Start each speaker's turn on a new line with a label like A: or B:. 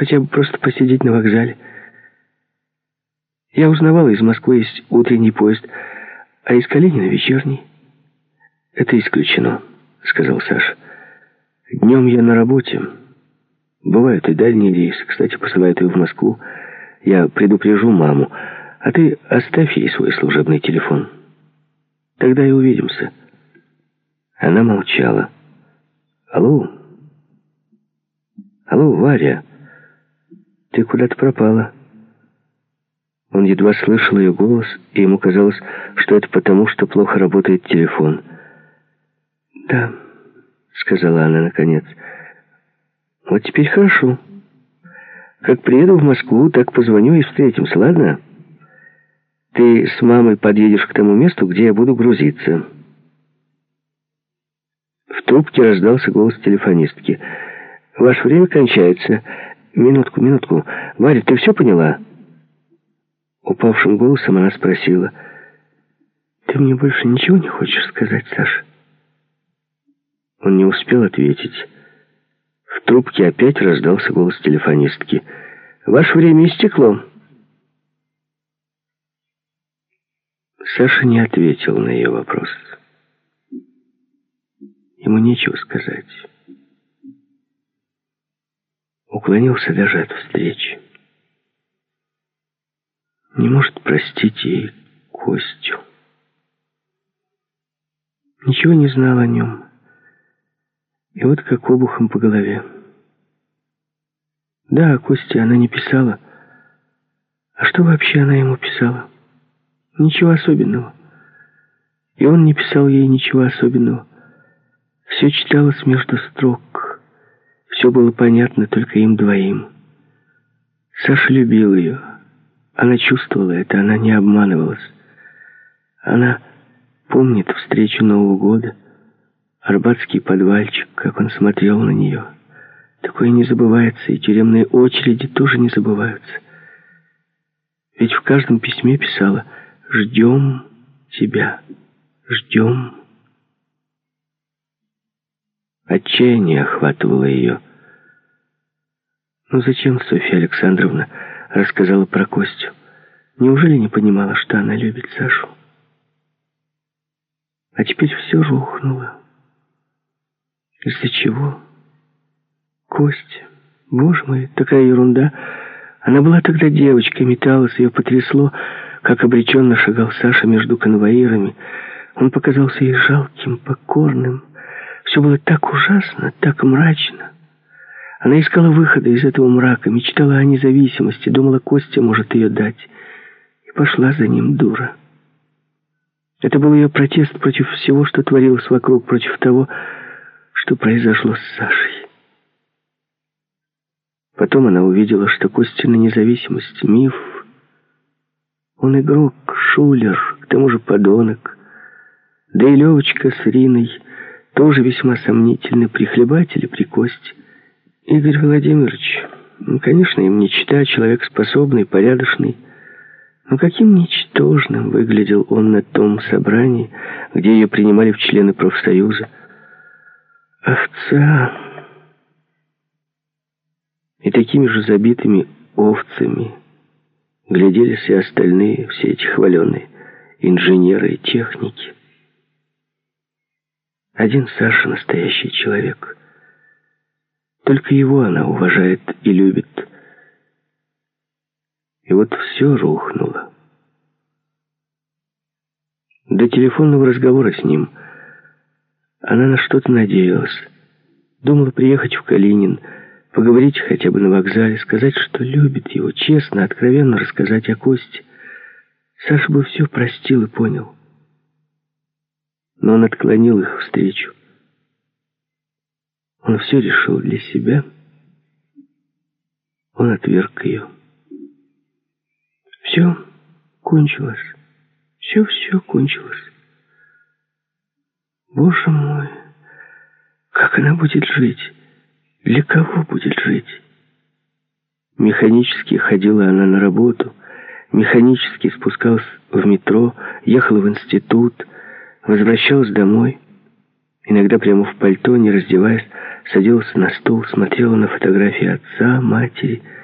A: хотя бы просто посидеть на вокзале. Я узнавала, из Москвы есть утренний поезд, а из Калинина вечерний. Это исключено, сказал Саша. Днем я на работе. Бывают и дальние рейсы. Кстати, посылают ее в Москву. Я предупрежу маму. А ты оставь ей свой служебный телефон. Тогда и увидимся. Она молчала. Алло? Алло, Варя? Ты куда-то пропала. Он едва слышал ее голос, и ему казалось, что это потому, что плохо работает телефон. «Да», — сказала она наконец. «Вот теперь хорошо. Как приеду в Москву, так позвоню и встретимся, ладно? Ты с мамой подъедешь к тому месту, где я буду грузиться». В трубке раздался голос телефонистки. «Ваше время кончается. Минутку. Варя, ты все поняла?» Упавшим голосом она спросила: «Ты мне больше ничего не хочешь сказать, Саша?» Он не успел ответить. В трубке опять раздался голос телефонистки. «Ваше время истекло». Саша не ответил на ее вопрос. Ему нечего сказать. Уклонился даже от встречи. Не может простить ей Костю. Ничего не знал о нем. И вот как обухом по голове. Да, о Косте она не писала. А что вообще она ему писала? Ничего особенного. И он не писал ей ничего особенного. Все читалось между строк. Все было понятно только им двоим. Саша любил ее. Она чувствовала это, она не обманывалась. Она помнит встречу Нового года, арбатский подвальчик, как он смотрел на нее. Такое не забывается, и тюремные очереди тоже не забываются. Ведь в каждом письме писала: «Ждем тебя, ждем». Отчаяние охватывало ее. Но зачем Софья Александровна рассказала про Костю? Неужели не понимала, что она любит Сашу? А теперь все рухнуло. Из-за чего? Костя. Боже мой, такая ерунда. Она была тогда девочкой, металась, ее потрясло, как обреченно шагал Саша между конвоирами. Он показался ей жалким, покорным. Все было так ужасно, так мрачно. Она искала выхода из этого мрака, мечтала о независимости, думала, Костя может ее дать. И пошла за ним, дура. Это был ее протест против всего, что творилось вокруг, против того, что произошло с Сашей. Потом она увидела, что Костина независимость — миф. Он игрок, шулер, к тому же подонок. Да и Левочка с Риной тоже весьма сомнительны, прихлебатели при Косте. Игорь Владимирович, конечно, им не чита, человек способный, порядочный. Но каким ничтожным выглядел он на том собрании, где ее принимали в члены профсоюза. Овца. И такими же забитыми овцами гляделись и остальные, все эти хваленые инженеры и техники. Один Саша настоящий человек. Только его она уважает и любит. И вот все рухнуло. До телефонного разговора с ним она на что-то надеялась. Думала приехать в Калинин, поговорить хотя бы на вокзале, сказать, что любит его, честно, откровенно рассказать о Косте. Саша бы все простил и понял. Но он отклонил их встречу. Он все решил для себя. Он отверг ее. Все кончилось. Все кончилось. Боже мой, как она будет жить? Для кого будет жить? Механически ходила она на работу, механически спускалась в метро, ехала в институт, возвращалась домой. Иногда прямо в пальто, не раздеваясь, садилась на стул, смотрела на фотографии отца, матери,